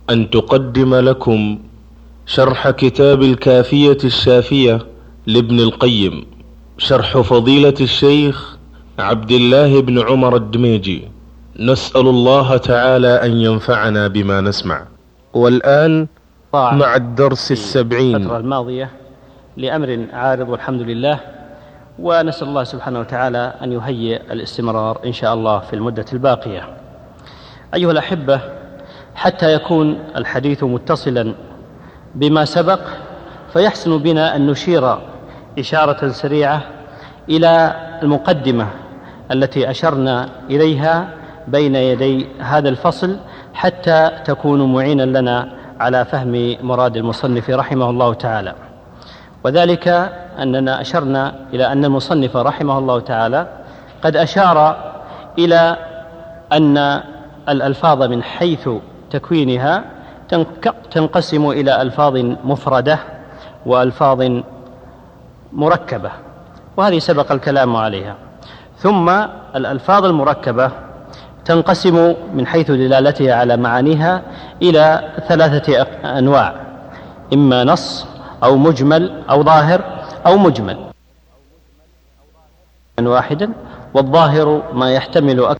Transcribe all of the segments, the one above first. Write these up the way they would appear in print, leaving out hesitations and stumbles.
أن تقدم لكم شرح كتاب الكافية الشافية لابن القيم، شرح فضيلة الشيخ عبد الله بن عمر الدميجي. نسأل الله تعالى أن ينفعنا بما نسمع. والآن مع الدرس 70 الفترة الماضية لأمر عارض والحمد لله، ونسأل الله سبحانه وتعالى أن يهيئ الاستمرار إن شاء الله في المدة الباقية. أيها الأحبة، حتى يكون الحديث متصلا بما سبق فيحسن بنا أن نشير إشارة سريعة إلى المقدمة التي أشرنا إليها بين يدي هذا الفصل حتى تكون معينا لنا على فهم مراد المصنف رحمه الله تعالى. وذلك أننا أشرنا إلى أن المصنف رحمه الله تعالى قد أشار إلى أن الألفاظ من حيث تكوينها تنقسم إلى ألفاظ مفردة وألفاظ مركبة، وهذه سبق الكلام عليها. ثم الألفاظ المركبة تنقسم من حيث دلالتها على معانيها إلى 3 أنواع: إما نص أو مجمل أو ظاهر أو مجمل واحدا. والظاهر ما يحتمل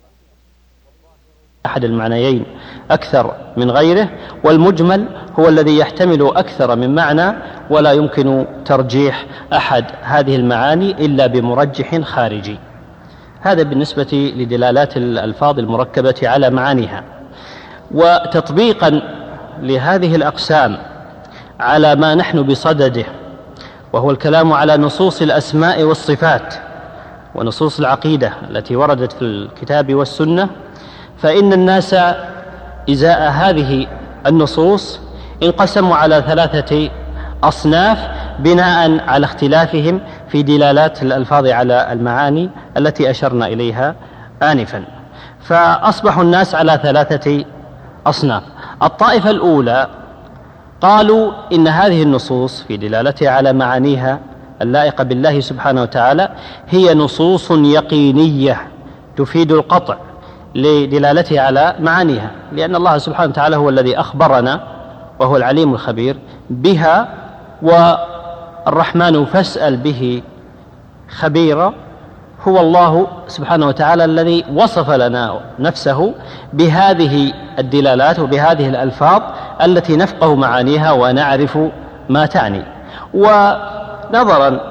أحد المعنيين أكثر من غيره، والمجمل هو الذي يحتمل أكثر من معنى ولا يمكن ترجيح أحد هذه المعاني إلا بمرجح خارجي. هذا بالنسبة لدلالات الألفاظ المركبة على معانيها. وتطبيقا لهذه الأقسام على ما نحن بصدده، وهو الكلام على نصوص الأسماء والصفات ونصوص العقيدة التي وردت في الكتاب والسنة، فإن الناس إزاء هذه النصوص انقسموا على 3 أصناف بناء على اختلافهم في دلالات الألفاظ على المعاني التي أشرنا إليها آنفا. فأصبح الناس على 3 أصناف. الطائفة الأولى قالوا إن هذه النصوص في دلالتها على معانيها اللائقة بالله سبحانه وتعالى هي نصوص يقينية تفيد القطع لدلالتها على معانيها، لأن الله سبحانه وتعالى هو الذي أخبرنا وهو العليم الخبير بها، والرحمن فاسأل به خبيرا هو الله سبحانه وتعالى الذي وصف لنا نفسه بهذه الدلالات وبهذه الألفاظ التي نفقه معانيها ونعرف ما تعني. ونظرا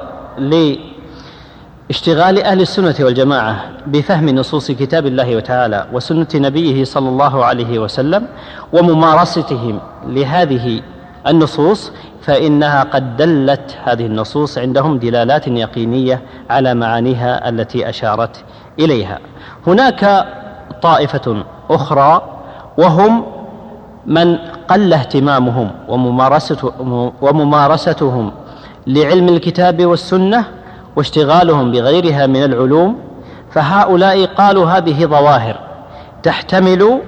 لاشتغال أهل السنة والجماعة بفهم نصوص كتاب الله وتعالى وسنة نبيه صلى الله عليه وسلم وممارستهم لهذه النصوص، فإنها قد دلت هذه النصوص عندهم دلالات يقينية على معانيها التي أشارت إليها. هناك طائفة أخرى وهم من قل اهتمامهم وممارستهم لعلم الكتاب والسنة واشتغالهم بغيرها من العلوم، فهؤلاء قالوا هذه ظواهر تحتمل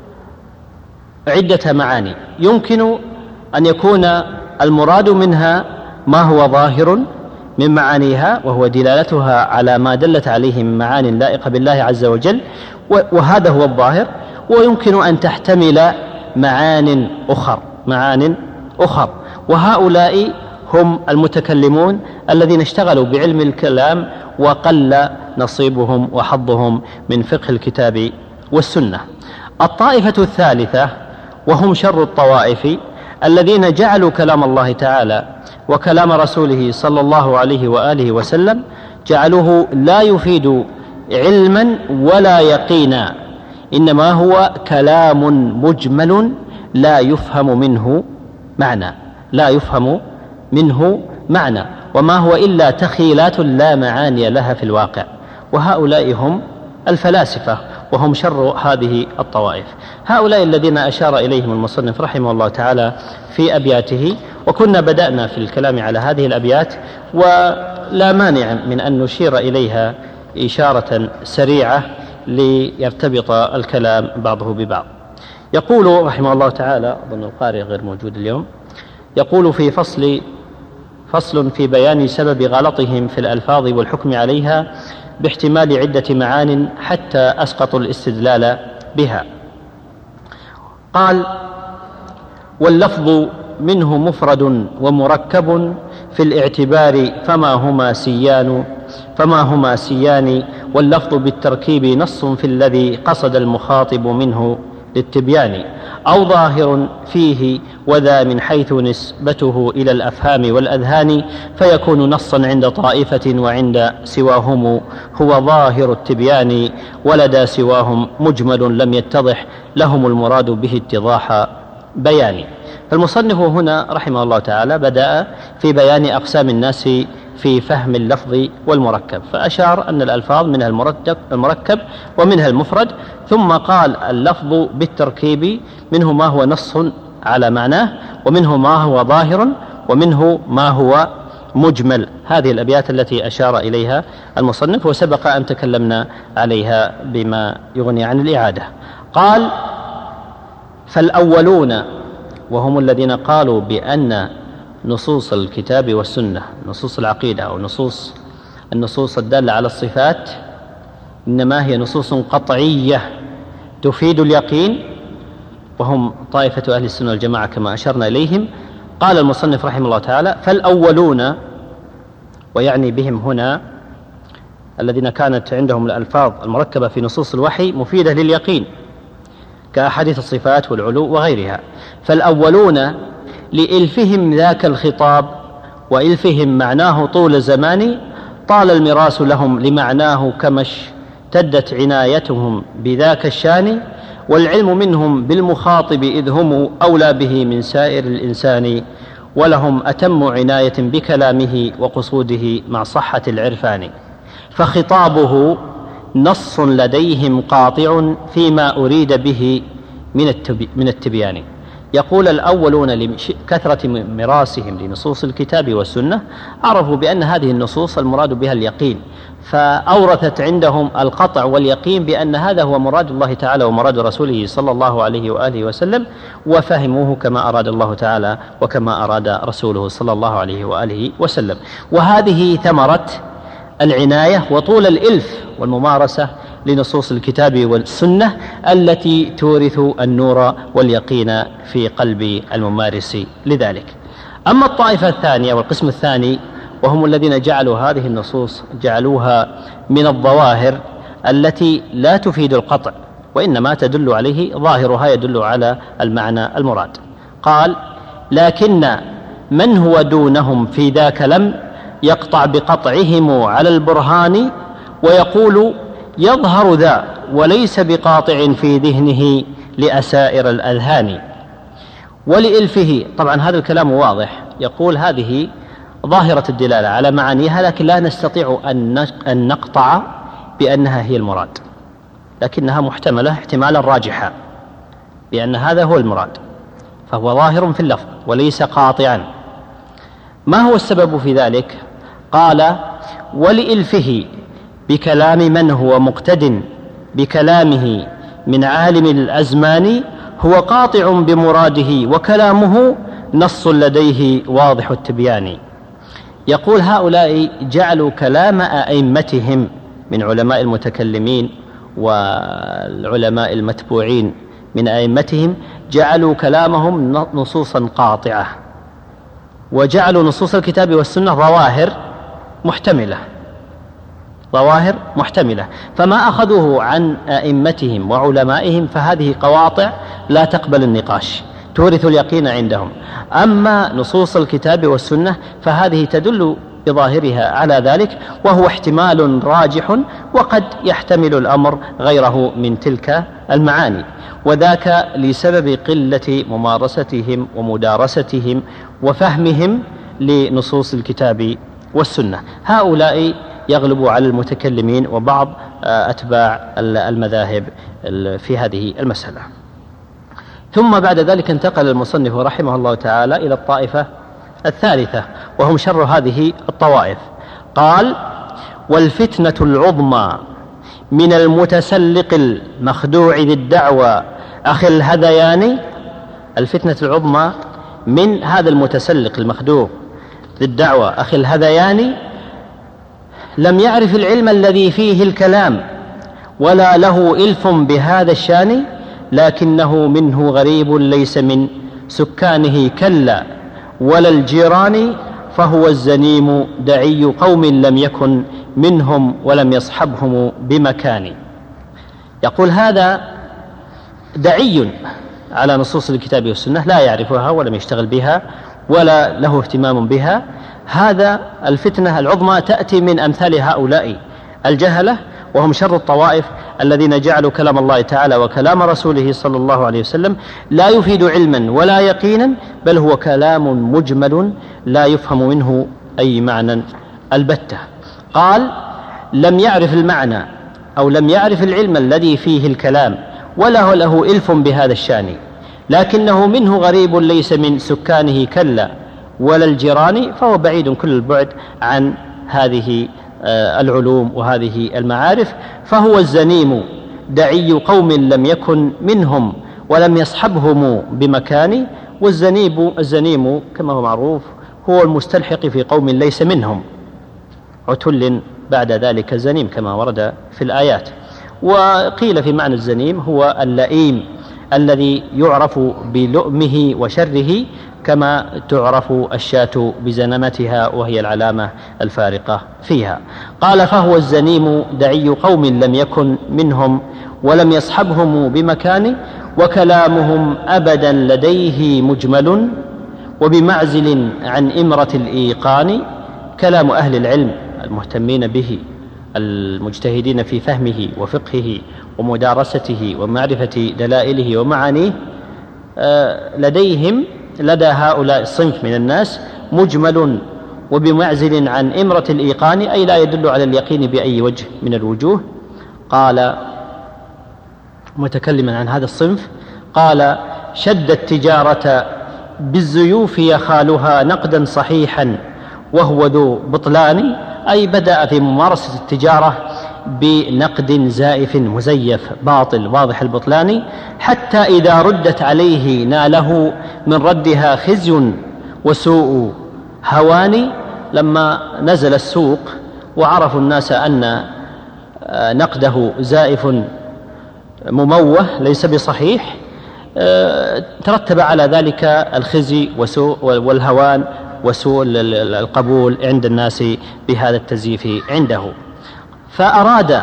عدة معاني، يمكن أن يكون المراد منها ما هو ظاهر من معانيها وهو دلالتها على ما دلت عليه من معان لائقة بالله عز وجل، وهذا هو الظاهر. ويمكن أن تحتمل معان أخر، وهؤلاء هم المتكلمون الذين اشتغلوا بعلم الكلام وقل نصيبهم وحظهم من فقه الكتاب والسنة. الطائفة الثالثة وهم شر الطوائف الذين جعلوا كلام الله تعالى وكلام رسوله صلى الله عليه وآله وسلم جعلوه لا يفيد علما ولا يقينا، إنما هو كلام مجمل لا يفهم منه معنى، وما هو إلا تخيلات لا معاني لها في الواقع. وهؤلاء هم الفلاسفة وهم شر هذه الطوائف. هؤلاء الذين أشار إليهم المصنف رحمه الله تعالى في أبياته، وكنا بدأنا في الكلام على هذه الأبيات ولا مانع من أن نشير إليها إشارة سريعة ليرتبط الكلام بعضه ببعض. يقول رحمه الله تعالى، أظن القارئ غير موجود اليوم، يقول في فصل في بيان سبب غلطهم في الألفاظ والحكم عليها باحتمال عدة معان حتى أسقطوا الاستدلال بها. قال: واللفظ منه مفرد ومركب في الاعتبار فما هما سيان واللفظ بالتركيب نص في الذي قصد المخاطب منه للتبيان أو ظاهر فيه وذا من حيث نسبته إلى الأفهام والأذهان فيكون نصا عند طائفة وعند سواهم هو ظاهر التبيان ولدى سواهم مجمل لم يتضح لهم المراد به اتضاح بيان. فالمصنف هنا رحمه الله تعالى بدأ في بيان أقسام الناس في فهم اللفظ والمركب، فأشار أن الألفاظ منها المركب ومنها المفرد، ثم قال اللفظ بالتركيب منه ما هو نص على معناه ومنه ما هو ظاهر ومنه ما هو مجمل. هذه الأبيات التي أشار إليها المصنف وسبق أن تكلمنا عليها بما يغني عن الإعادة. قال فالأولون وهم الذين قالوا بأن نصوص الكتاب والسنة، نصوص العقيدة أو النصوص الدالة على الصفات، إنما هي نصوص قطعية تفيد اليقين، وهم طائفة أهل السنة والجماعة كما أشرنا إليهم. قال المصنف رحمه الله تعالى فالأولون، ويعني بهم هنا الذين كانت عندهم الألفاظ المركبة في نصوص الوحي مفيدة لليقين كأحاديث الصفات والعلو وغيرها. فالأولون لإلفهم ذاك الخطاب وإلفهم معناه طول زمان طال المراس لهم لمعناه كما اشتدت عنايتهم بذاك الشان والعلم منهم بالمخاطب إذ هم أولى به من سائر الإنسان ولهم أتم عناية بكلامه وقصوده مع صحة العرفان فخطابه نص لديهم قاطع فيما أريد به من التبيان. يقول الأولون لكثرة مراسهم لنصوص الكتاب والسنة عرفوا بأن هذه النصوص المراد بها اليقين، فأورثت عندهم القطع واليقين بأن هذا هو مراد الله تعالى ومراد رسوله صلى الله عليه وآله وسلم، وفهموه كما أراد الله تعالى وكما أراد رسوله صلى الله عليه وآله وسلم. وهذه ثمرة العناية وطول الإلف والممارسة لنصوص الكتاب والسنة التي تورث النور واليقين في قلب الممارس لذلك. أما الطائفة الثانية والقسم الثاني وهم الذين جعلوا هذه النصوص جعلوها من الظواهر التي لا تفيد القطع وإنما تدل عليه ظاهرها يدل على المعنى المراد. قال لكن من هو دونهم في ذاك لم يقطع بقطعهم على البرهان ويقول يظهر ذا وليس بقاطع في ذهنه لأسائر الأذهان ولإلفه. طبعا هذا الكلام واضح، يقول هذه ظاهرة الدلالة على معانيها لكن لا نستطيع أن نقطع بأنها هي المراد، لكنها محتملة احتمالا راجحا بأن هذا هو المراد، فهو ظاهر في اللفظ وليس قاطعا. ما هو السبب في ذلك؟ قال ولإلفه بكلام من هو مقتد بكلامه من عالم الأزمان هو قاطع بمراده وكلامه نص لديه واضح التبيان. يقول هؤلاء جعلوا كلام أئمتهم من علماء المتكلمين والعلماء المتبوعين من أئمتهم، جعلوا كلامهم نصوصا قاطعة وجعلوا نصوص الكتاب والسنة ظواهر محتملة، فما أخذوه عن أئمتهم وعلمائهم فهذه قواطع لا تقبل النقاش تورث اليقين عندهم. أما نصوص الكتاب والسنة فهذه تدل بظاهرها على ذلك، وهو احتمال راجح وقد يحتمل الأمر غيره من تلك المعاني، وذاك لسبب قلة ممارستهم ومدارستهم وفهمهم لنصوص الكتاب والسنة. هؤلاء يغلب على المتكلمين وبعض أتباع المذاهب في هذه المسألة. ثم بعد ذلك انتقل المصنف رحمه الله تعالى إلى الطائفة الثالثة وهم شر هذه الطوائف. قال والفتنة العظمى من المتسلق المخدوع ذي الدعوى أخي الهذيان. الفتنة العظمى من هذا المتسلق المخدوع ذي الدعوى أخي الهذيان لم يعرف العلم الذي فيه الكلام ولا له إلف بهذا الشان، لكنه منه غريب ليس من سكانه كلا ولا الجيران فهو الزنيم دعي قوم لم يكن منهم ولم يصحبهم بمكان. يقول هذا دعي على نصوص الكتاب والسنة، لا يعرفها ولم يشتغل بها ولا له اهتمام بها. هذا الفتنة العظمى تأتي من أمثال هؤلاء الجهلة، وهم شر الطوائف الذين جعلوا كلام الله تعالى وكلام رسوله صلى الله عليه وسلم لا يفيد علما ولا يقينا، بل هو كلام مجمل لا يفهم منه أي معنى البتة. قال لم يعرف المعنى أو لم يعرف العلم الذي فيه الكلام ولا له إلف بهذا الشان، لكنه منه غريب ليس من سكانه كلا ولا الجيران، فهو بعيد كل البعد عن هذه العلوم وهذه المعارف. فهو الزنيم دعي قوم لم يكن منهم ولم يصحبهم بمكان. والزنيم كما هو معروف هو المستلحق في قوم ليس منهم، عتل بعد ذلك زنيم كما ورد في الآيات. وقيل في معنى الزنيم هو اللئيم الذي يعرف بلؤمه وشره كما تعرف الشاة بزنمتها وهي العلامة الفارقة فيها. قال فهو الزنيم دعي قوم لم يكن منهم ولم يصحبهم بمكان، وكلامهم أبدا لديه مجمل وبمعزل عن إمرة الإيقان. كلام أهل العلم المهتمين به المجتهدين في فهمه وفقهه ومدارسته ومعرفة دلائله ومعانيه لديهم لدى هؤلاء الصنف من الناس مجمل وبمعزل عن إمرة الإيقان، أي لا يدل على اليقين بأي وجه من الوجوه. قال متكلما عن هذا الصنف قال شد التجارة بالزيوف يخالها نقدا صحيحا وهو ذو بطلان، أي بدأ في ممارسة التجارة بنقد زائف مزيف باطل واضح البطلان، حتى إذا ردت عليه ناله من ردها خزي وسوء هوان. لما نزل السوق وعرفوا الناس أن نقده زائف مموه ليس بصحيح، ترتب على ذلك الخزي وسوء والهوان وسوء القبول عند الناس بهذا التزييف عنده. فأراد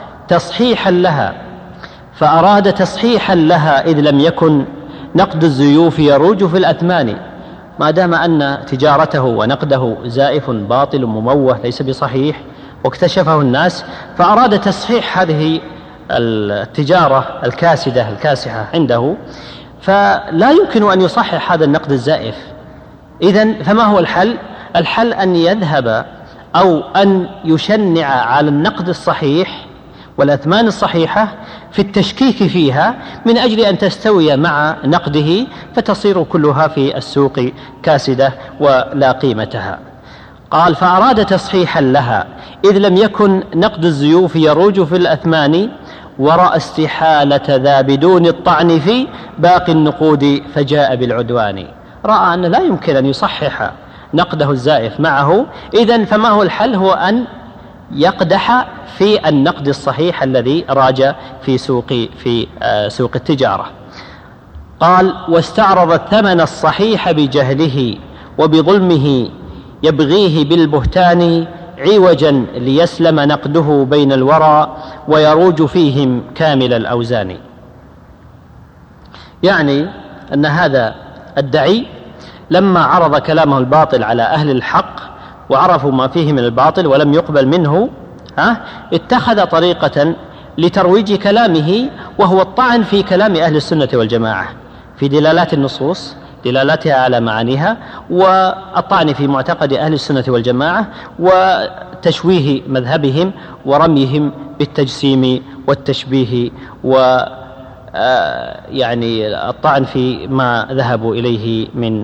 تصحيحا لها إذ لم يكن نقد الزيوف يروج في الأثمان. ما دام أن تجارته ونقده زائف باطل مموه ليس بصحيح واكتشفه الناس، فأراد تصحيح هذه التجارة الكاسدة الكاسحة عنده، فلا يمكن أن يصحح هذا النقد الزائف. إذن فما هو الحل؟ الحل أن يذهب أو أن يشنع على النقد الصحيح والأثمان الصحيحة في التشكيك فيها من أجل أن تستوي مع نقده، فتصير كلها في السوق كاسدة ولا قيمتها. قال فأراد تصحيحا لها إذ لم يكن نقد الزيوف يروج في الأثمان، ورأى استحالة ذا بدون الطعن في باقي النقود فجاء بالعدوان. رأى أن لا يمكن أن يصحح نقده الزائف معه، إذن فما هو الحل؟ هو أن يقدح في النقد الصحيح الذي راج في سوق التجارة. قال واستعرض الثمن الصحيح بجهله وبظلمه يبغيه بالبهتان، عوجا ليسلم نقده بين الورى ويروج فيهم كامل الأوزان. يعني أن هذا الدعي لما عرض كلامه الباطل على أهل الحق وعرفوا ما فيه من الباطل ولم يقبل منه، اتخذ طريقة لترويج كلامه، وهو الطعن في كلام أهل السنة والجماعة في دلالات النصوص دلالتها على معانيها، والطعن في معتقد أهل السنة والجماعة وتشويه مذهبهم ورميهم بالتجسيم والتشبيه يعني الطعن في ما ذهبوا إليه من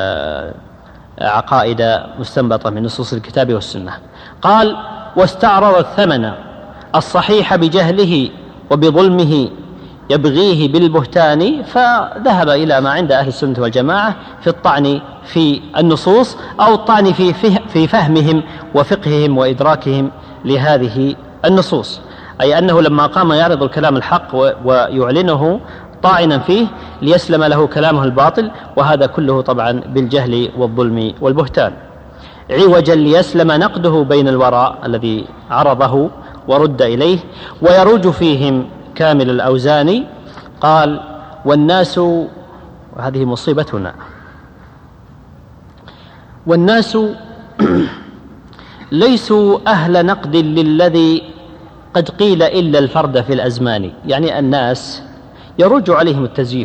عقائد مستنبطة من نصوص الكتاب والسنة. قال واستعرض الثمن الصحيح بجهله وبظلمه يبغيه بالبهتان، فذهب إلى ما عند أهل السنة والجماعة في الطعن في النصوص أو الطعن في فهمهم وفقههم وإدراكهم لهذه النصوص، أي أنه لما قام يعرض الكلام الحق ويعلنه طاعنا فيه ليسلم له كلامه الباطل، وهذا كله طبعا بالجهل والظلم والبهتان. عوجا ليسلم نقده بين الوراء الذي عرضه ورد إليه، ويروج فيهم كامل الأوزان. قال: والناس، وهذه مصيبتنا، والناس ليسوا أهل نقد للذي قد قيل إلا الفرد في الأزمان. يعني الناس يروج عليهم التزييف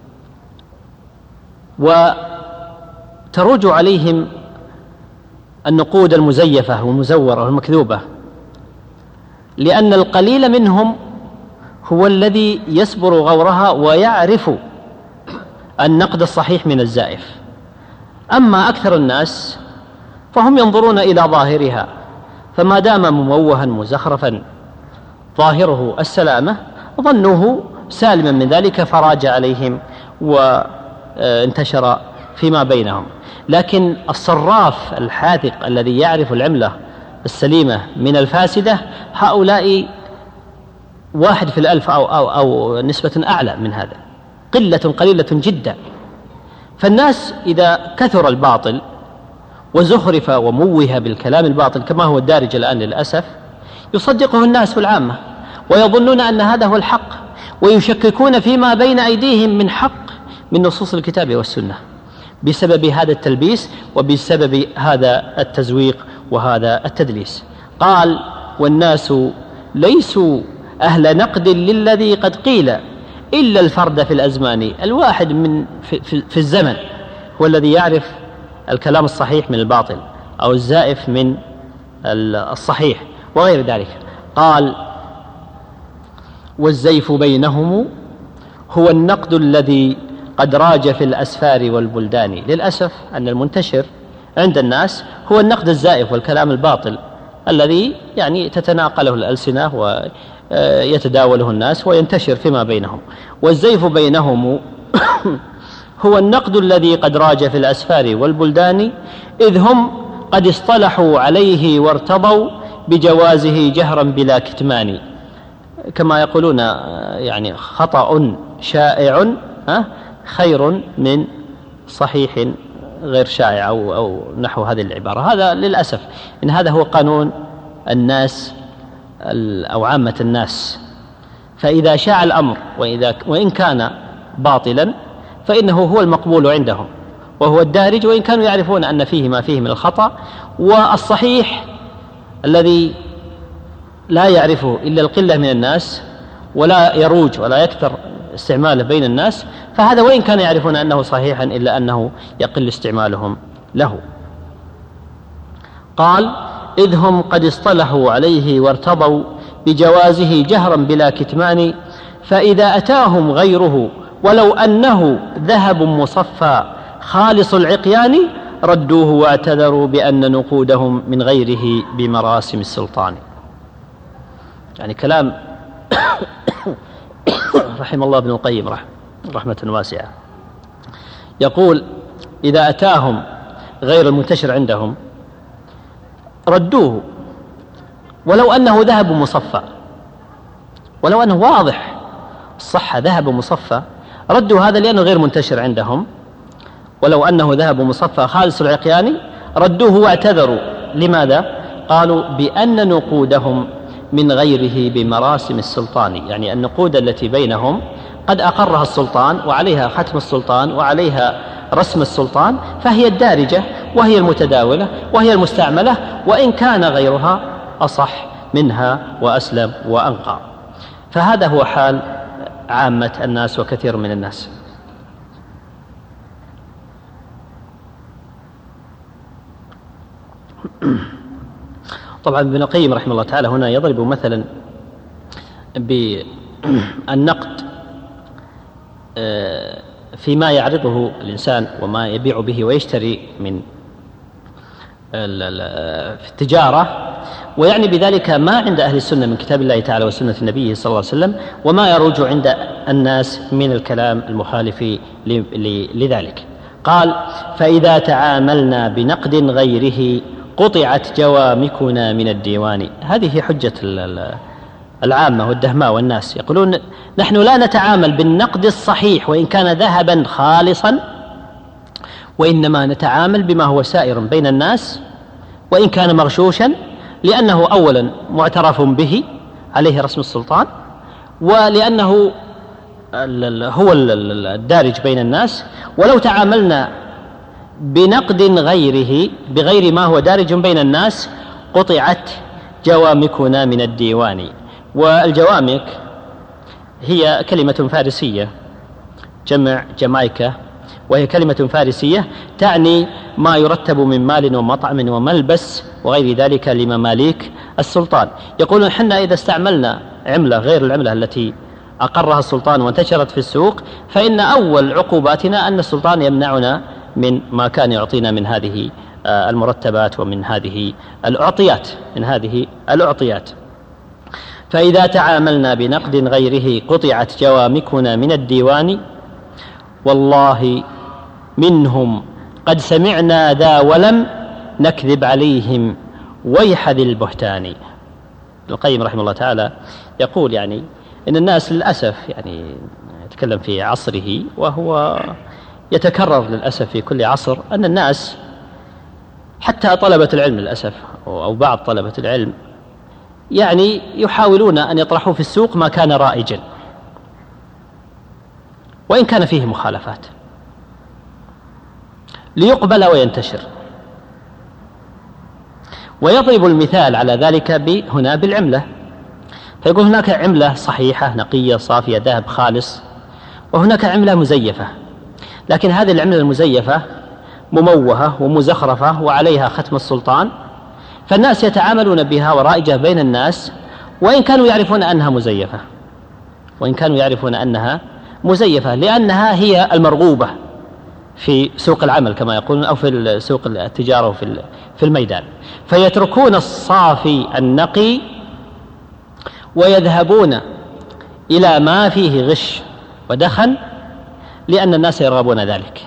وتروج عليهم النقود المزيفة والمزورة والمكذوبة، لأن القليل منهم هو الذي يسبر غورها ويعرف النقد الصحيح من الزائف. أما أكثر الناس فهم ينظرون إلى ظاهرها، فما دام مموها مزخرفا ظاهره السلامة ظنوه سالما من ذلك، فراج عليهم وانتشر فيما بينهم. لكن الصراف الحاذق الذي يعرف العملة السليمة من الفاسدة، هؤلاء 1 في 1000 أو نسبة أعلى من هذا، قلة قليلة جدا. فالناس إذا كثر الباطل وزخرف وموه بالكلام الباطل كما هو الدارج الآن للأسف، يصدقه الناس والعامة ويظنون أن هذا هو الحق، ويشككون فيما بين أيديهم من حق من نصوص الكتاب والسنة بسبب هذا التلبيس وبسبب هذا التزويق وهذا التدليس. قال: والناس ليسوا أهل نقد للذي قد قيل إلا الفرد في الأزمان. الواحد في الزمن هو الذي يعرف الكلام الصحيح من الباطل أو الزائف من الصحيح وغير ذلك. قال: والزيف بينهم هو النقد الذي قد راج في الأسفار والبلدان. للأسف أن المنتشر عند الناس هو النقد الزائف والكلام الباطل الذي يعني تتناقله الألسنة ويتداوله الناس وينتشر فيما بينهم. والزيف بينهم هو النقد الذي قد راج في الأسفار والبلدان، إذ هم قد اصطلحوا عليه وارتضوا بجوازه جهرا بلا كتمان. كما يقولون يعني خطأ شائع خير من صحيح غير شائع أو نحو هذه العبارة. هذا للأسف إن هذا هو قانون الناس أو عامة الناس. فإذا شاع الأمر وإن كان باطلا فإنه هو المقبول عندهم وهو الدارج، وإن كانوا يعرفون أن فيه ما فيه من الخطأ. والصحيح الذي لا يعرفه إلا القلة من الناس ولا يروج ولا يكثر استعماله بين الناس، فهذا وإن كانوا يعرفون أنه صحيحا إلا أنه يقل استعمالهم له. قال: إذ هم قد اصطلحوا عليه وارتضوا بجوازه جهرا بلا كتمان، فإذا أتاهم غيره ولو أنه ذهب مصفى خالص العقيان، ردوه واعتذروا بأن نقودهم من غيره بمراسم السلطان. يعني كلام رحم الله ابن القيم رحمة واسعة. يقول: إذا أتاهم غير المنتشر عندهم ردوه ولو أنه ذهب مصفى، ولو أنه واضح الصحة ذهب مصفى، ردوا هذا لأنه غير منتشر عندهم. ولو أنه ذهب مصفى خالص العقيان ردوه واعتذروا. لماذا؟ قالوا: بأن نقودهم من غيره بمراسم السلطان. يعني النقود التي بينهم قد أقرها السلطان وعليها ختم السلطان وعليها رسم السلطان، فهي الدارجة وهي المتداولة وهي المستعملة، وإن كان غيرها أصح منها وأسلم وأنقى. فهذا هو حال عامة الناس وكثير من الناس. طبعا ابن القيم رحمه الله تعالى هنا يضرب مثلا بالنقد فيما يعرضه الإنسان وما يبيع به ويشتري من في التجارة، ويعني بذلك ما عند أهل السنة من كتاب الله تعالى وسنة النبي صلى الله عليه وسلم، وما يروج عند الناس من الكلام المخالف لذلك. قال: فإذا تعاملنا بنقد غيره قطعت جوامكنا من الديوان. هذه حجة العامة والدهماء والناس يقولون نحن لا نتعامل بالنقد الصحيح وإن كان ذهبا خالصا، وإنما نتعامل بما هو سائر بين الناس وإن كان مغشوشا، لأنه أولا معترف به عليه رسم السلطان، ولأنه هو الدارج بين الناس. ولو تعاملنا بنقد غيره بغير ما هو دارج بين الناس قطعت جوامكنا من الديوان. والجوامك هي كلمة فارسية جمع جمايكا، وهي كلمة فارسية تعني ما يرتب من مال ومطعم وملبس وغير ذلك لمماليك السلطان. يقولون حنا إذا استعملنا عملة غير العملة التي أقرها السلطان وانتشرت في السوق، فإن أول عقوباتنا أن السلطان يمنعنا من ما كان يعطينا من هذه المرتبات ومن هذه الأعطيات. فإذا تعاملنا بنقد غيره قطعت جوامكنا من الديوان، والله منهم قد سمعنا ذا ولم نكذب عليهم ويح ذي البهتان. ابن القيم رحمه الله تعالى يقول يعني إن الناس للأسف يعني يتكلم في عصره، وهو يتكرر للأسف في كل عصر، أن الناس حتى طلبة العلم للأسف أو بعض طلبة العلم يعني يحاولون أن يطرحوا في السوق ما كان رائجا وإن كان فيه مخالفات ليقبل وينتشر. ويضرب المثال على ذلك هنا بالعملة، فيقول هناك عملة صحيحة نقية صافية ذهب خالص، وهناك عملة مزيفة، لكن هذه العملة المزيفة مموهة ومزخرفة وعليها ختم السلطان، فالناس يتعاملون بها ورائجة بين الناس وإن كانوا يعرفون أنها مزيفة لأنها هي المرغوبة في سوق العمل كما يقولون، أو في سوق التجارة وفي الميدان. فيتركون الصافي النقي ويذهبون إلى ما فيه غش ودخن لأن الناس يرغبون ذلك.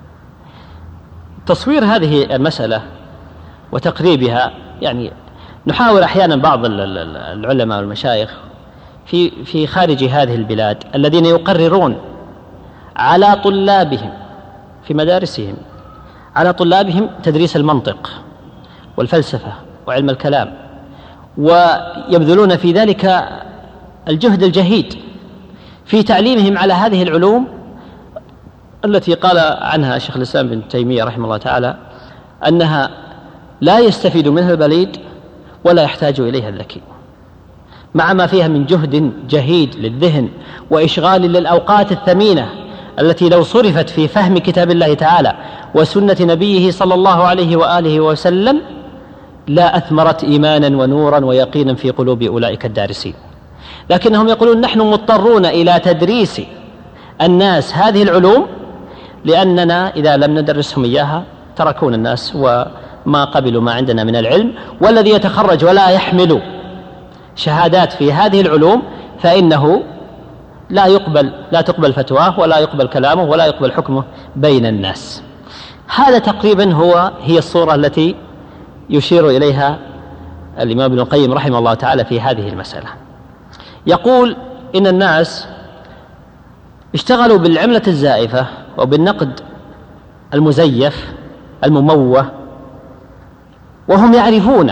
تصوير هذه المسألة وتقريبها يعني نحاول أحيانا بعض العلماء والمشايخ في خارج هذه البلاد الذين يقررون على طلابهم في مدارسهم على طلابهم تدريس المنطق والفلسفة وعلم الكلام، ويبذلون في ذلك الجهد الجهيد في تعليمهم على هذه العلوم التي قال عنها شيخ الإسلام ابن تيمية رحمه الله تعالى أنها لا يستفيد منها البليد ولا يحتاج إليها الذكي، مع ما فيها من جهد جهيد للذهن وإشغال للأوقات الثمينة التي لو صرفت في فهم كتاب الله تعالى وسنة نبيه صلى الله عليه وآله وسلم لا أثمرت إيمانا ونورا ويقينا في قلوب أولئك الدارسين. لكنهم يقولون نحن مضطرون إلى تدريس الناس هذه العلوم، لأننا إذا لم ندرسهم إياها تركون الناس وما قبلوا ما عندنا من العلم، والذي يتخرج ولا يحمل شهادات في هذه العلوم فإنه لا تقبل فتواه ولا يقبل كلامه ولا يقبل حكمه بين الناس. هذا تقريبا هي الصورة التي يشير إليها الإمام ابن القيم رحمه الله تعالى في هذه المسألة. يقول إن الناس اشتغلوا بالعملة الزائفة وبالنقد المزيف المموه وهم يعرفون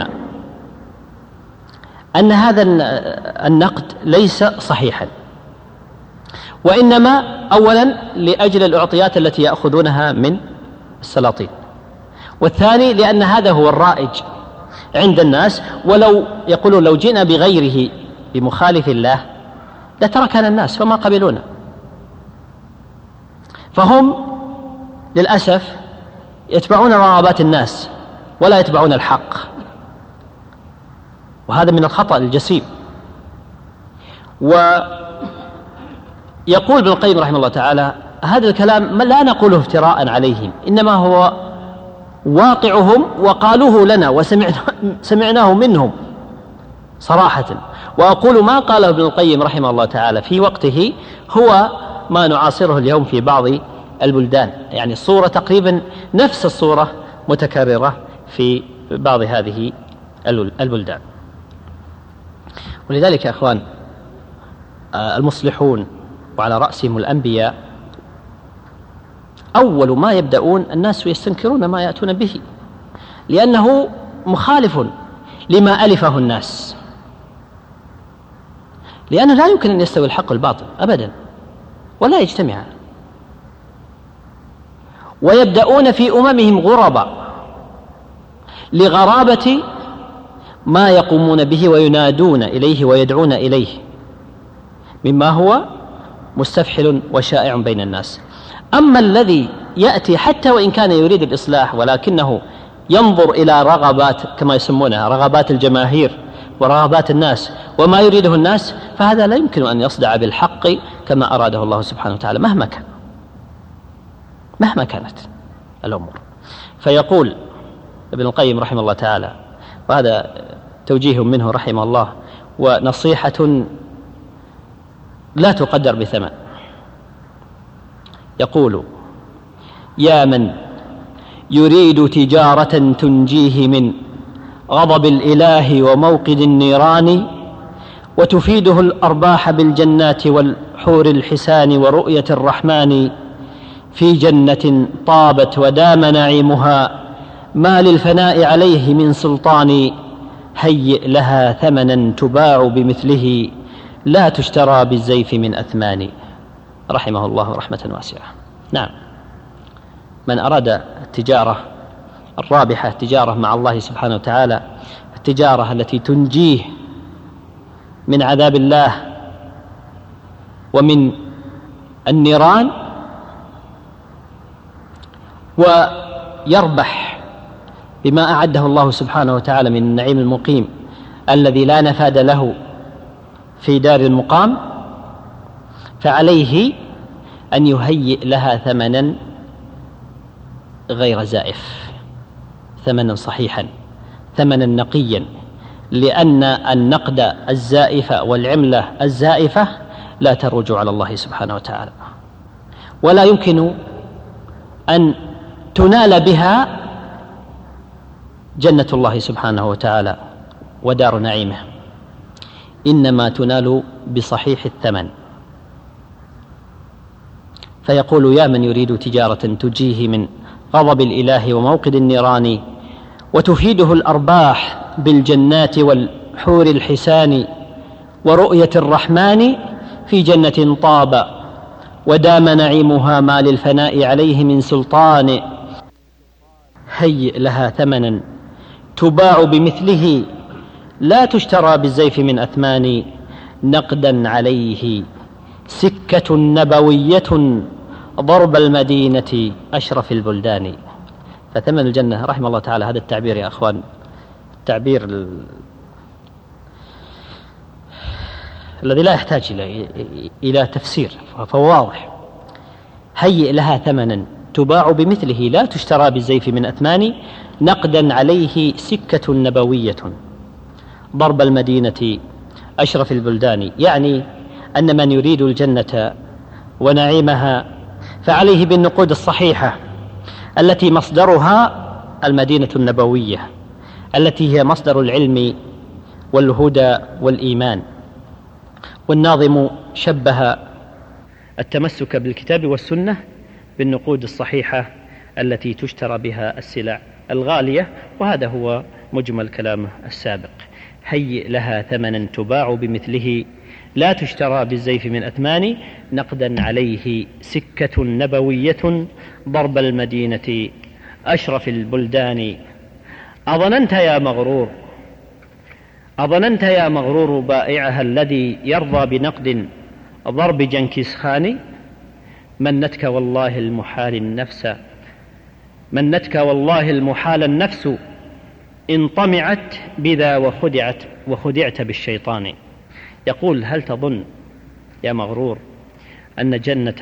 أن هذا النقد ليس صحيحا، وإنما أولا لأجل الأعطيات التي يأخذونها من السلاطين، والثاني لأن هذا هو الرائج عند الناس، ولو يقولون لو جئنا بغيره بمخالف الله لتركنا الناس فما قبلونا. فهم للأسف يتبعون رغبات الناس ولا يتبعون الحق، وهذا من الخطأ الجسيم. ويقول ابن القيم رحمه الله تعالى هذا الكلام لا نقوله افتراء عليهم، إنما هو واقعهم وقالوه لنا وسمعناه منهم صراحة. وأقول ما قاله ابن القيم رحمه الله تعالى في وقته هو ما نعاصره اليوم في بعض البلدان، يعني الصورة تقريبا نفس الصورة متكررة في بعض هذه البلدان. ولذلك يا أخوان المصلحون وعلى رأسهم الأنبياء أول ما يبدأون الناس يستنكرون ما يأتون به، لأنه مخالف لما ألفه الناس، لأنه لا يمكن أن يستوي الحق والباطل أبدا ولا يجتمع. ويبدأون في أممهم غربا لغرابة ما يقومون به وينادون إليه ويدعون إليه مما هو مستفحل وشائع بين الناس. أما الذي يأتي حتى وإن كان يريد الإصلاح ولكنه ينظر إلى رغبات كما يسمونها رغبات الجماهير ورغبات الناس وما يريده الناس، فهذا لا يمكن أن يصدع بالحق كما أراده الله سبحانه وتعالى مهما كانت الأمور. فيقول ابن القيم رحمه الله تعالى، وهذا توجيه منه رحمه الله ونصيحة لا تقدر بثمن، يقول: يا من يريد تجارة تنجيه من غضب الإله وموقد النيران، وتفيده الأرباح بالجنات والحور الحسان ورؤية الرحمن، في جنة طابت ودام نعيمها ما للفناء عليه من سلطان، هيئ لها ثمنا تباع بمثله لا تشترى بالزيف من أثمان. رحمه الله رحمة واسعة. نعم، من أراد التجارة الرابحة، التجارة مع الله سبحانه وتعالى، التجارة التي تنجيه من عذاب الله ومن النيران، ويربح بما أعده الله سبحانه وتعالى من النعيم المقيم الذي لا نفاد له في دار المقام، فعليه أن يهيئ لها ثمنا غير زائف، ثمنا صحيحا، ثمنا نقيا، لأن النقد الزائف والعملة الزائفة لا تروج على الله سبحانه وتعالى، ولا يمكن أن تنال بها جنة الله سبحانه وتعالى ودار نعيمه، إنما تنال بصحيح الثمن. فيقول: يا من يريد تجارة تجيه من غضب الإله وموقد النيران، وتفيده الأرباح بالجنات والحور الحسان، ورؤية الرحمن، في جنة طاب ودام نعيمها ما للفناء عليه من سلطان، هيئ لها ثمنا تباع بمثله لا تشترى بالزيف من أثمان، نقدا عليه سكة نبوية ضرب المدينة أشرف البلدان. فثمن الجنة رحمه الله تعالى، هذا التعبير يا أخوان التعبير الذي لا يحتاج إلى تفسير، فهو واضح. هيئ لها ثمنا تباع بمثله لا تشترى بالزيف من أثمان، نقدا عليه سكة نبوية ضرب المدينة أشرف البلدان. يعني أن من يريد الجنة ونعيمها فعليه بالنقود الصحيحة التي مصدرها المدينة النبوية، التي هي مصدر العلم والهدى والإيمان. والناظم شبه التمسك بالكتاب والسنة بالنقود الصحيحة التي تشترى بها السلع الغالية، وهذا هو مجمل كلامه السابق: هيئ لها ثمنا تباع بمثله لا تشترى بالزيف من أثمان، نقدا عليه سكة نبوية ضرب المدينة أشرف البلدان. أظننت يا مغرور بائعها الذي يرضى بنقد ضرب جنكيز خان، منتك والله المحال النفس إن طمعت بذا وخدعت بالشيطان. يقول: هل تظن يا مغرور أن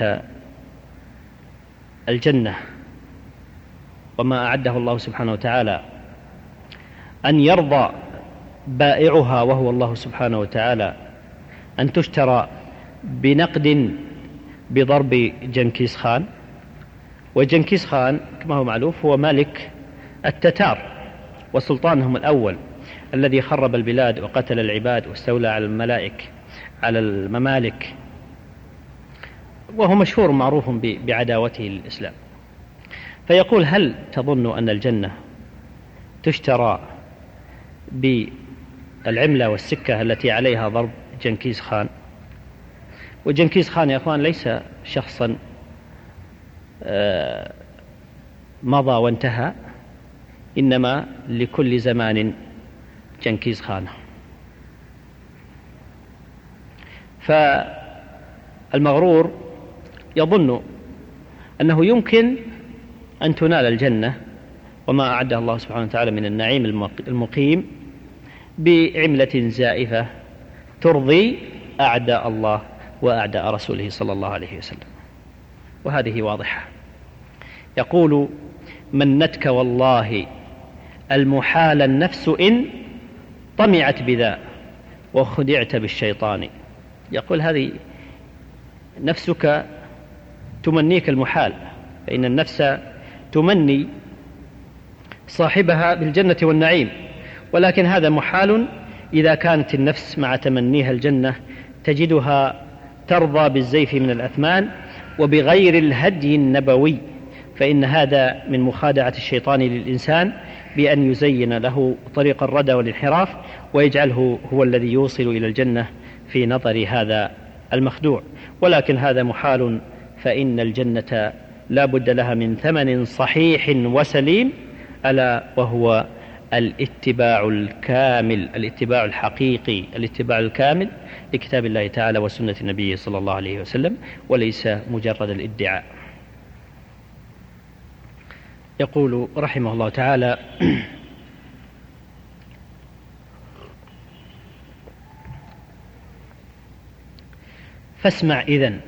الجنة وما أعده الله سبحانه وتعالى أن يرضى بائعها وهو الله سبحانه وتعالى أن تشترى بنقد بضرب جنكيز خان؟ وجنكيز خان كما هو معروف هو مالك التتار وسلطانهم الأول، الذي خرب البلاد وقتل العباد واستولى على الممالك، وهو مشهور معروف بعداوته للإسلام. فيقول: هل تظن أن الجنة تشترى بالعملة والسكة التي عليها ضرب جنكيز خان؟ وجنكيز خان يا أخوان ليس شخصا مضى وانتهى، إنما لكل زمان جنكيز خان. فالمغرور يظن أنه يمكن أن تنال الجنة وما أعده الله سبحانه وتعالى من النعيم المقيم بعملة زائفة ترضي أعداء الله وأعداء رسوله صلى الله عليه وسلم، وهذه واضحة. يقول: منتك والله المحال النفس إن طمعت بذا وخدعت بالشيطان. يقول هذه نفسك تمنيك المحال، فإن النفس تمني صاحبها بالجنة والنعيم، ولكن هذا محال إذا كانت النفس مع تمنيها الجنة تجدها ترضى بالزيف من الأثمان وبغير الهدي النبوي، فإن هذا من مخادعة الشيطان للإنسان بأن يزين له طريق الردى والانحراف ويجعله هو الذي يوصل إلى الجنة في نظر هذا المخدوع. ولكن هذا محال، فإن الجنة لا بد لها من ثمن صحيح وسليم، ألا وهو الاتباع الكامل، الاتباع الحقيقي، الاتباع الكامل لكتاب الله تعالى وسنة النبي صلى الله عليه وسلم، وليس مجرد الادعاء. يقول رحمه الله تعالى: فاسمع إذن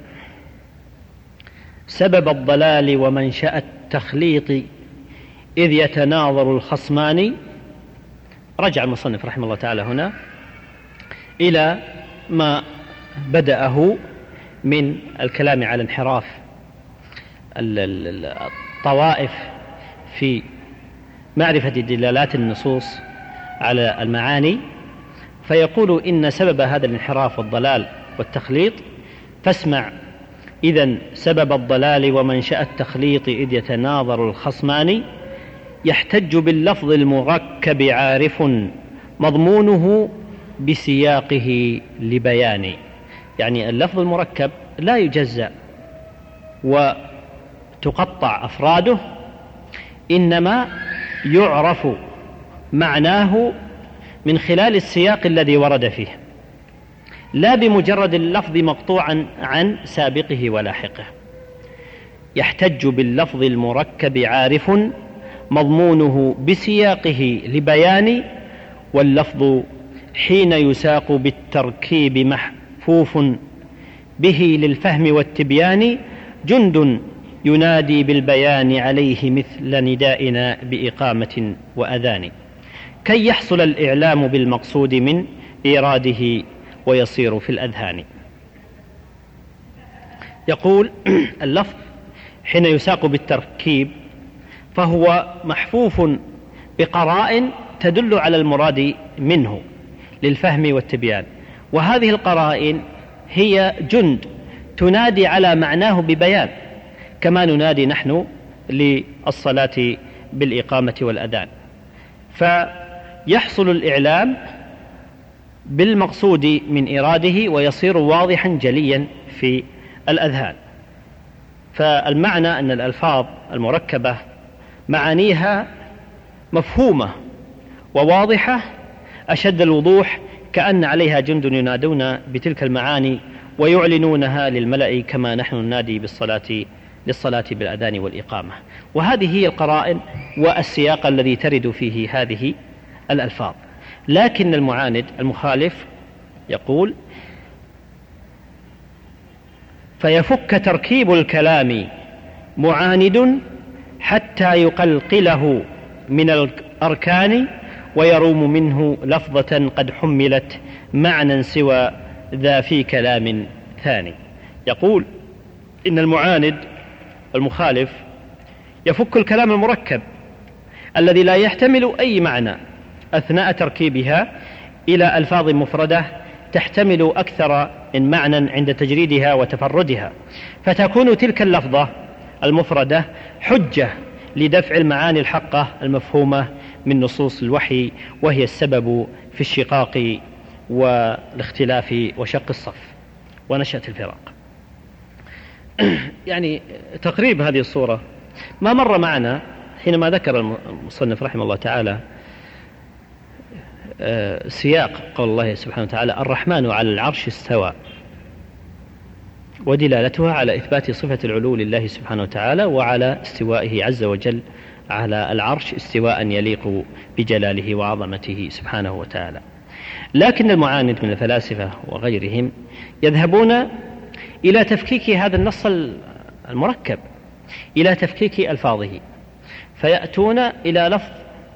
سبب الضلال ومنشأ التخليط إذ يتناظر الخصمان. رجع المصنف رحمه الله تعالى هنا إلى ما بدأه من الكلام على انحراف الطوائف في معرفة دلالات النصوص على المعاني، فيقول: إن سبب هذا الانحراف والضلال والتخليط، فاسمع إذن سبب الضلال ومنشأ التخليط إذ يتناظر الخصمان، يحتج باللفظ المركب عارف مضمونه بسياقه لبيان. يعني اللفظ المركب لا يجزأ وتقطع أفراده، إنما يعرف معناه من خلال السياق الذي ورد فيه، لا بمجرد اللفظ مقطوعا عن سابقه ولاحقه. يحتج باللفظ المركب عارف مضمونه بسياقه لبيان، واللفظ حين يساق بالتركيب محفوف به للفهم والتبيان، جند ينادي بالبيان عليه مثل ندائنا بإقامة وأذان، كي يحصل الإعلام بالمقصود من إيراده ويصير في الأذهان. يقول: اللفظ حين يساق بالتركيب فهو محفوف بقرائن تدل على المراد منه للفهم والتبيان، وهذه القرائن هي جند تنادي على معناه ببيان، كما ننادي نحن للصلاة بالإقامة والأذان. فيحصل الإعلام بالمقصود من إراده ويصير واضحا جليا في الأذهان. فالمعنى أن الألفاظ المركبة معانيها مفهومة وواضحة أشد الوضوح، كأن عليها جند ينادون بتلك المعاني ويعلنونها للملأ كما نحن ننادي للصلاة بالأذان والإقامة. وهذه هي القرائن والسياق الذي ترد فيه هذه الألفاظ. لكن المعاند المخالف يقول: فيفك تركيب الكلام معاند حتى يقلقله من الأركان، ويروم منه لفظة قد حملت معنى سوى ذا في كلام ثاني. يقول إن المعاند المخالف يفك الكلام المركب الذي لا يحتمل أي معنى أثناء تركيبها إلى ألفاظ مفردة تحتمل أكثر من معنى عند تجريدها وتفردها، فتكون تلك اللفظة المفردة حجة لدفع المعاني الحقة المفهومة من نصوص الوحي، وهي السبب في الشقاق والاختلاف وشق الصف ونشأة الفراق. يعني تقريب هذه الصورة ما مر معنا حينما ذكر المصنف رحمه الله تعالى سياق قول الله سبحانه وتعالى: الرحمن على العرش استوى، ودلالتها على إثبات صفة العلو لله سبحانه وتعالى، وعلى استوائه عز وجل على العرش استواء يليق بجلاله وعظمته سبحانه وتعالى. لكن المعاند من الفلاسفة وغيرهم يذهبون إلى تفكيك هذا النص المركب، إلى تفكيك ألفاظه، فيأتون إلى لفظ.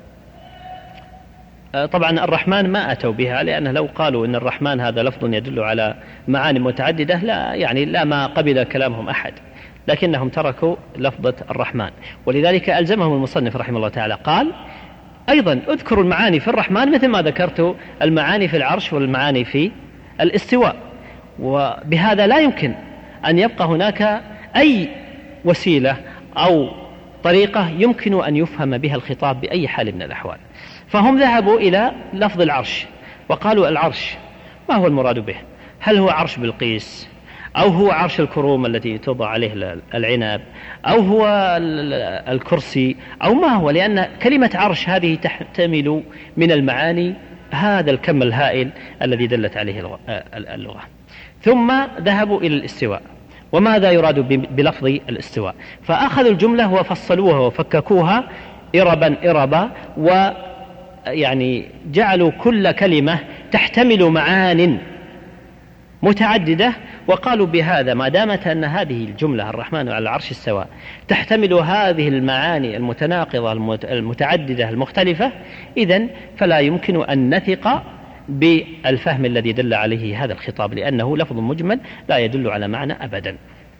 طبعا الرحمن ما أتوا بها، لأنه لو قالوا إن الرحمن هذا لفظ يدل على معاني متعددة لا ما قبل كلامهم أحد، لكنهم تركوا لفظة الرحمن، ولذلك ألزمهم المصنف رحمه الله تعالى قال: أيضا اذكروا المعاني في الرحمن مثل ما ذكرت المعاني في العرش والمعاني في الاستواء. وبهذا لا يمكن أن يبقى هناك أي وسيلة أو طريقة يمكن أن يفهم بها الخطاب بأي حال من الأحوال. فهم ذهبوا إلى لفظ العرش وقالوا: العرش ما هو المراد به؟ هل هو عرش بلقيس، أو هو عرش الكروم التي توضع عليه العنب، أو هو الكرسي، أو ما هو؟ لأن كلمة عرش هذه تحتمل من المعاني هذا الكم الهائل الذي دلت عليه اللغة. ثم ذهبوا إلى الاستواء، وماذا يراد بلفظ الاستواء؟ فأخذوا الجملة وفصلوها وفككوها إربا، ويعني جعلوا كل كلمة تحتمل معان متعددة، وقالوا بهذا ما دامت أن هذه الجملة الرحمن على العرش استوى تحتمل هذه المعاني المتناقضة المتعددة المختلفة، إذن فلا يمكن أن نثق بالفهم الذي دل عليه هذا الخطاب، لأنه لفظ مجمل لا يدل على معنى أبدا.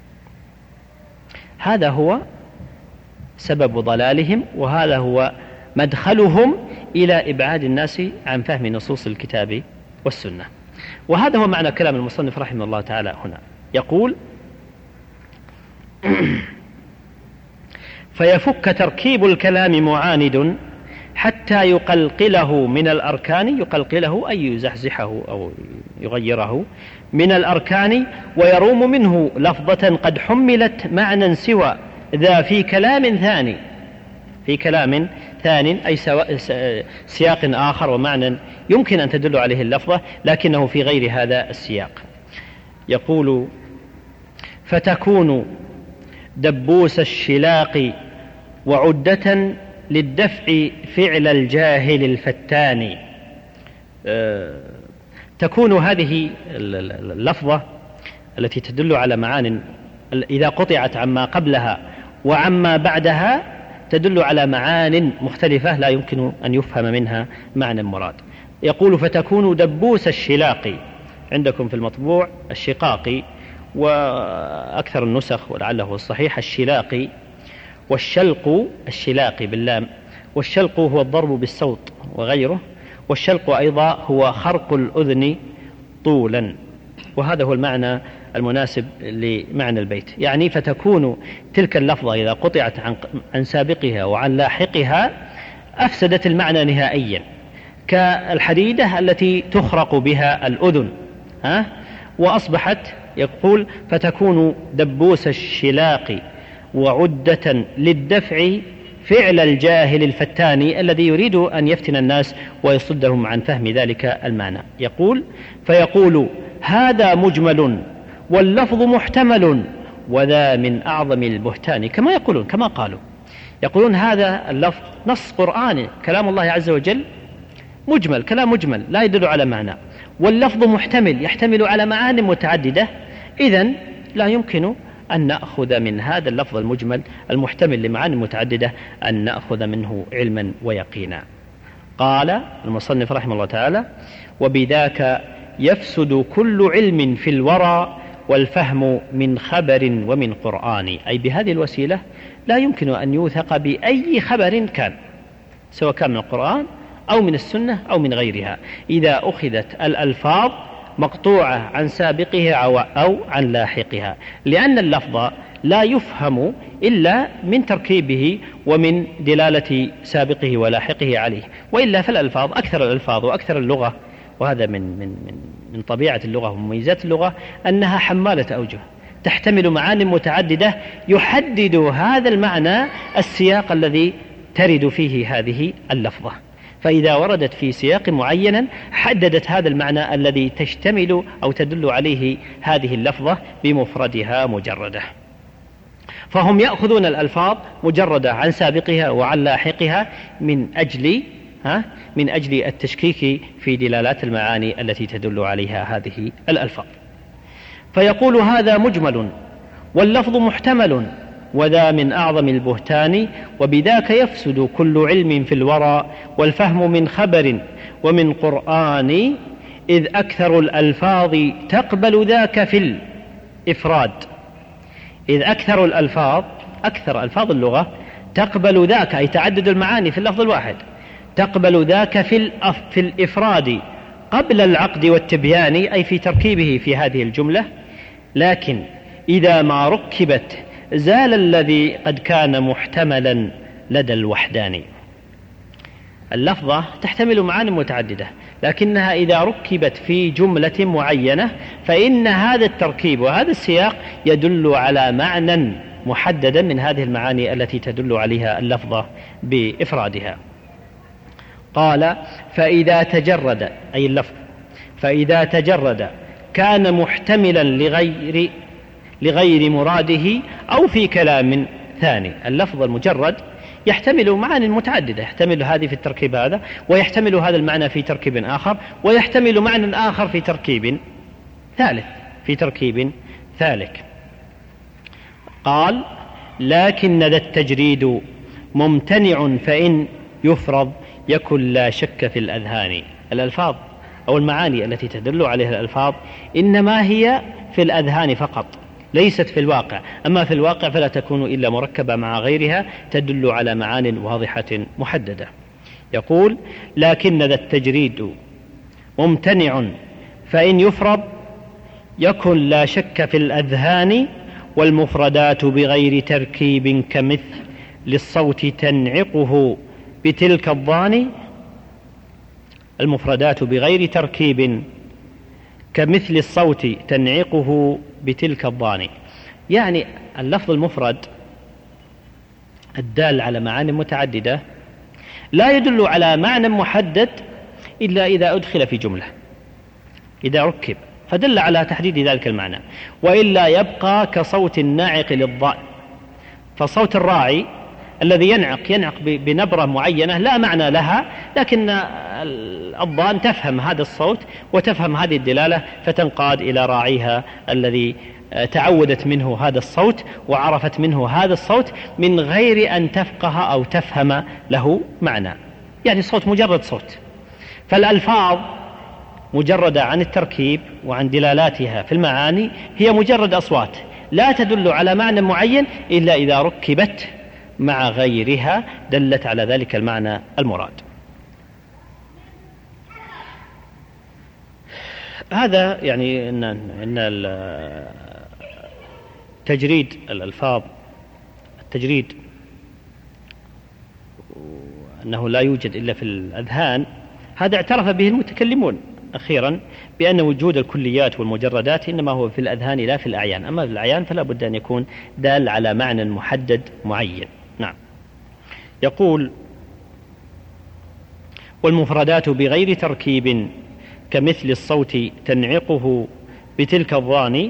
هذا هو سبب ضلالهم، وهذا هو مدخلهم إلى إبعاد الناس عن فهم نصوص الكتاب والسنة. وهذا هو معنى كلام المصنف رحمه الله تعالى هنا. يقول: فيفك تركيب الكلام معاند حتى يقلقله من الأركان، يقلقله أي يزحزحه أو يغيره من الأركان، ويروم منه لفظة قد حملت معنى سوى ذا في كلام ثاني، في كلام ثاني أي سياق آخر ومعنى يمكن أن تدل عليه اللفظة لكنه في غير هذا السياق. يقول: فتكون دبوس الشلاق وعدة للدفع فعل الجاهل الفتان. تكون هذه اللفظة التي تدل على معان إذا قطعت عما قبلها وعما بعدها تدل على معان مختلفة لا يمكن أن يفهم منها معنى مراد. يقول: فتكون دبوس الشلاق، عندكم في المطبوع الشقاقي، وأكثر النسخ ولعله الصحيح الشلاقي، والشلق الشلاقي باللام، والشلق هو الضرب بالصوت وغيره، والشلق أيضا هو خرق الأذن طولا، وهذا هو المعنى المناسب لمعنى البيت. يعني فتكون تلك اللفظة إذا قطعت عن سابقها وعن لاحقها أفسدت المعنى نهائيا، كالحديدة التي تخرق بها الأذن، وأصبحت. يقول: فتكون دبوس الشلاق وعدة للدفع فعل الجاهل الفتاني الذي يريد أن يفتن الناس ويصدهم عن فهم ذلك المعنى. يقول: فيقول: هذا مجمل واللفظ محتمل وذا من أعظم البهتان، كما يقولون، كما قالوا، يقولون هذا اللفظ نص قرآني كلام الله عز وجل مجمل، كلام مجمل لا يدل على معنى، واللفظ محتمل يحتمل على معاني متعددة، إذن لا يمكن أن نأخذ من هذا اللفظ المجمل المحتمل لمعاني متعددة أن نأخذ منه علما ويقينا. قال المصنف رحمه الله تعالى: وبذاك يفسد كل علم في الورى والفهم من خبر ومن قرآن. أي بهذه الوسيلة لا يمكن أن يوثق بأي خبر كان، سواء كان من القرآن أو من السنة أو من غيرها، إذا أخذت الألفاظ مقطوعة عن سابقها أو عن لاحقها، لأن اللفظ لا يفهم إلا من تركيبه ومن دلالة سابقه ولاحقه عليه، وإلا فالألفاظ أكثر الألفاظ وأكثر اللغة، وهذا من طبيعة اللغة ومميزات اللغة أنها حمالة أوجه، تحتمل معاني متعددة يحدد هذا المعنى السياق الذي ترد فيه هذه اللفظة، فإذا وردت في سياق معين حددت هذا المعنى الذي تشتمل أو تدل عليه هذه اللفظة بمفردها مجردة. فهم يأخذون الألفاظ مجردة عن سابقها وعن لاحقها من أجل التشكيك في دلالات المعاني التي تدل عليها هذه الألفاظ. فيقول هذا مجمل واللفظ محتمل، وذا من أعظم البهتان، وبذاك يفسد كل علم في الورى، والفهم من خبر ومن قرآن، إذ أكثر الألفاظ تقبل ذاك في الإفراد. إذ أكثر الألفاظ، أكثر ألفاظ اللغة تقبل ذاك، أي تعدد المعاني في اللفظ الواحد، تقبل ذاك في الإفراد قبل العقد والتبيان، أي في تركيبه في هذه الجملة، لكن إذا ما ركبت زال الذي قد كان محتملا لدى الوحدان. اللفظة تحتمل معاني متعددة، لكنها إذا ركبت في جملة معينة فإن هذا التركيب وهذا السياق يدل على معنى محددا من هذه المعاني التي تدل عليها اللفظة بإفرادها. قال فإذا تجرد، أي اللفظ، فإذا تجرد كان محتملا لغير مراده أو في كلام ثاني. اللفظ المجرد يحتمل معاني متعددة، يحتمل هذه في التركيب هذا، ويحتمل هذا المعنى في تركيب آخر، ويحتمل معنى آخر في تركيب ثالث. قال لكن ذا التجريد ممتنع فإن يفرض يكن لا شك في الأذهان. الألفاظ أو المعاني التي تدل عليها الألفاظ إنما هي في الأذهان فقط، ليست في الواقع، أما في الواقع فلا تكون إلا مركبة مع غيرها تدل على معان واضحة محددة. يقول لكن ذا التجريد ممتنع فإن يفرض يكن لا شك في الأذهان، والمفردات بغير تركيب كمثل للصوت تنعقه بتلك الضان. المفردات بغير تركيب كمثل الصوت تنعقه بتلك الضان، يعني اللفظ المفرد الدال على معاني متعددة لا يدل على معنى محدد إلا إذا أدخل في جملة، إذا ركب فدل على تحديد ذلك المعنى، وإلا يبقى كصوت الناعق للضاء. فصوت الراعي الذي ينعق بنبرة معينة لا معنى لها، لكن الضان تفهم هذا الصوت وتفهم هذه الدلالة فتنقاد إلى راعيها الذي تعودت منه هذا الصوت وعرفت منه هذا الصوت من غير أن تفقه أو تفهم له معنى، يعني صوت مجرد صوت. فالألفاظ مجردة عن التركيب وعن دلالاتها في المعاني هي مجرد أصوات لا تدل على معنى معين إلا إذا ركبت مع غيرها دلت على ذلك المعنى المراد. هذا يعني أن تجريد الألفاظ، التجريد أنه لا يوجد إلا في الأذهان، هذا اعترف به المتكلمون أخيرا بأن وجود الكليات والمجردات إنما هو في الأذهان لا في الأعيان، أما في الأعيان فلا بد أن يكون دال على معنى محدد معين. نعم. يقول والمفردات بغير تركيب كمثل الصوت تنعقه بتلك الضان،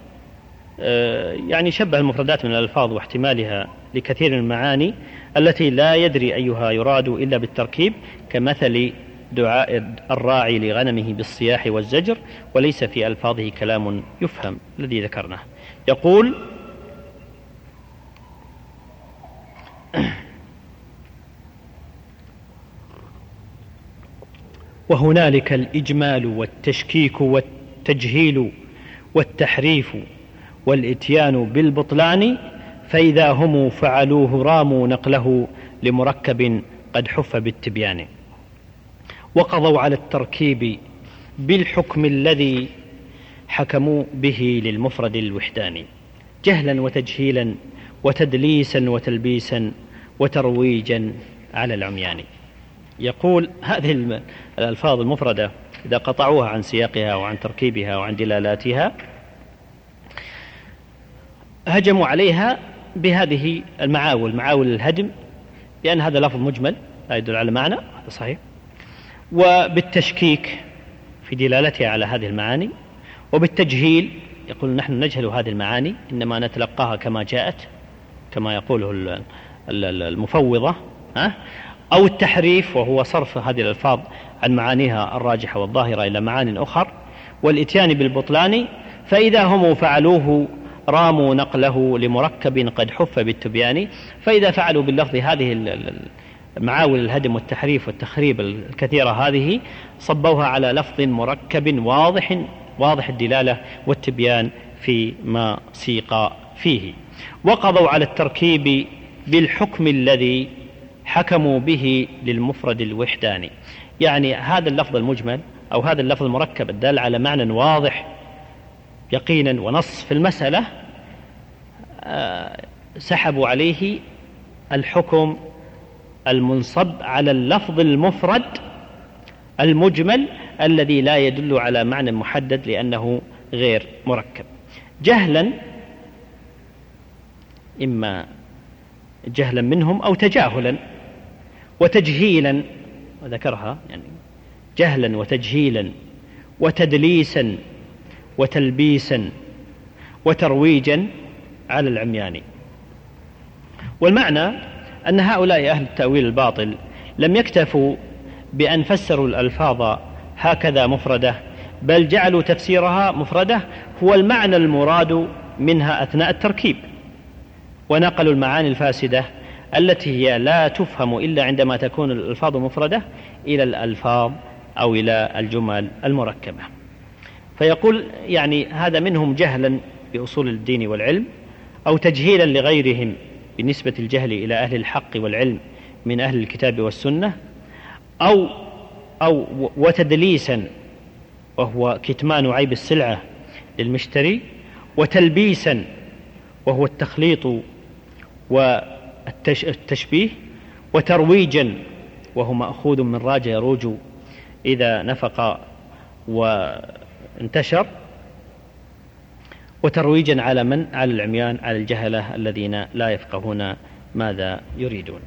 يعني شبه المفردات من الألفاظ واحتمالها لكثير من المعاني التي لا يدري أيها يراد إلا بالتركيب، كمثل دعاء الراعي لغنمه بالصياح والزجر، وليس في ألفاظه كلام يفهم الذي ذكرناه. يقول وهنالك الإجمال والتشكيك والتجهيل والتحريف والإتيان بالبطلان، فإذا هم فعلوه راموا نقله لمركب قد حف بالتبيان. وقضوا على التركيب بالحكم الذي حكموا به للمفرد الوحداني جهلا وتجهيلا وتدليسا وتلبيسا وترويجا على العميان. يقول هذه الألفاظ المفردة إذا قطعوها عن سياقها وعن تركيبها وعن دلالاتها هجموا عليها بهذه المعاول، معاول الهدم، لأن هذا لفظ مجمل لا يدل على معنى، هذا صحيح، وبالتشكيك في دلالتها على هذه المعاني، وبالتجهيل، يقول نحن نجهل هذه المعاني إنما نتلقاها كما جاءت كما يقوله المفوضة، أو التحريف وهو صرف هذه الألفاظ عن معانيها الراجحة والظاهرة إلى معان أخر، والإتيان بالبطلان، فإذا هم فعلوه راموا نقله لمركب قد حف بالتبيان. فإذا فعلوا باللفظ هذه معاول الهدم والتحريف والتخريب الكثيرة هذه صبوها على لفظ مركب واضح الدلالة والتبيان فيما سيق فيه. وقضوا على التركيب بالحكم الذي حكموا به للمفرد الوحداني، يعني هذا اللفظ المجمل أو هذا اللفظ المركب الدال على معنى واضح يقينا ونص في المسألة، سحبوا عليه الحكم المنصب على اللفظ المفرد المجمل الذي لا يدل على معنى محدد لأنه غير مركب، جهلا، إما جهلا منهم أو تجاهلا، وتجهيلا، وذكرها يعني جهلا وتجهيلا وتدليسا وتلبيسا وترويجا على العميان. والمعنى أن هؤلاء أهل التأويل الباطل لم يكتفوا بأن فسروا الألفاظ هكذا مفردة، بل جعلوا تفسيرها مفردة هو المعنى المراد منها أثناء التركيب، ونقلوا المعاني الفاسدة التي هي لا تفهم إلا عندما تكون الألفاظ مفردة إلى الألفاظ أو إلى الجمل المركبة. فيقول يعني هذا منهم جهلا بأصول الدين والعلم، أو تجهيلا لغيرهم بنسبة الجهل إلى أهل الحق والعلم من أهل الكتاب والسنة، أو وتدليسا وهو كتمان عيب السلعة للمشتري، وتلبيسا وهو التخليط والتشبيه، وترويجا وهو مأخوذ من راج يروج إذا نفق وانتشر، وترويجا على من؟ على العميان، على الجهلة الذين لا يفقهون ماذا يريدون.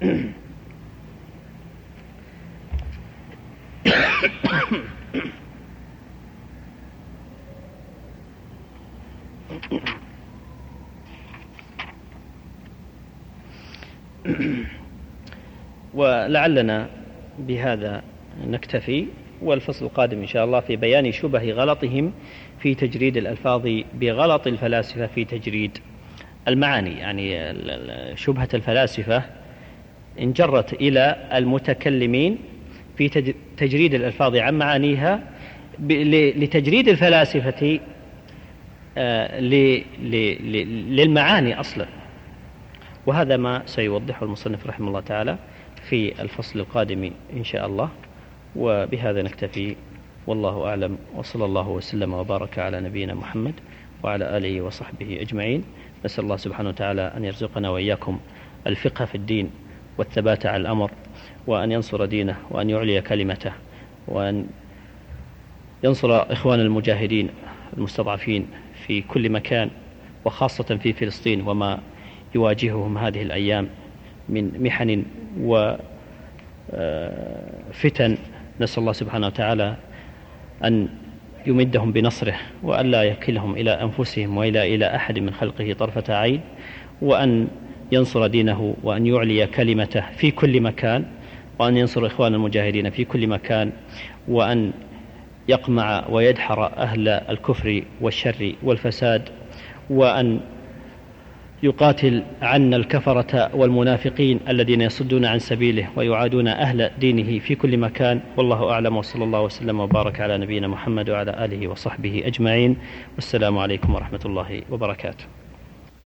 ولعلنا بهذا نكتفي، والفصل القادم إن شاء الله في بيان شبه غلطهم في تجريد الألفاظ بغلط الفلاسفة في تجريد المعاني. يعني شبهة الفلاسفة انجرت إلى المتكلمين في تجريد الألفاظ عن معانيها لتجريد الفلاسفة للمعاني أصلا، وهذا ما سيوضحه المصنف رحمه الله تعالى في الفصل القادم إن شاء الله. وبهذا نكتفي، والله أعلم، وصلى الله وسلم وبارك على نبينا محمد وعلى آله وصحبه أجمعين. نسأل الله سبحانه وتعالى أن يرزقنا وإياكم الفقه في الدين والثبات على الأمر، وأن ينصر دينه، وأن يعلي كلمته، وأن ينصر إخوان المجاهدين المستضعفين في كل مكان، وخاصة في فلسطين وما يواجههم هذه الأيام من محن وفتن. نسأل الله سبحانه وتعالى أن يمدهم بنصره، وأن لا يكلهم إلى أنفسهم إلى أحد من خلقه طرفة عين، وأن ينصر دينه، وأن يعلي كلمته في كل مكان، وأن ينصر إخوان المجاهدين في كل مكان، وأن يقمع ويدحر أهل الكفر والشر والفساد، وأن يقاتل عنا الكفرة والمنافقين الذين يصدون عن سبيله ويعادون أهل دينه في كل مكان. والله أعلم، وصلى الله وسلم وبارك على نبينا محمد وعلى آله وصحبه أجمعين، والسلام عليكم ورحمة الله وبركاته.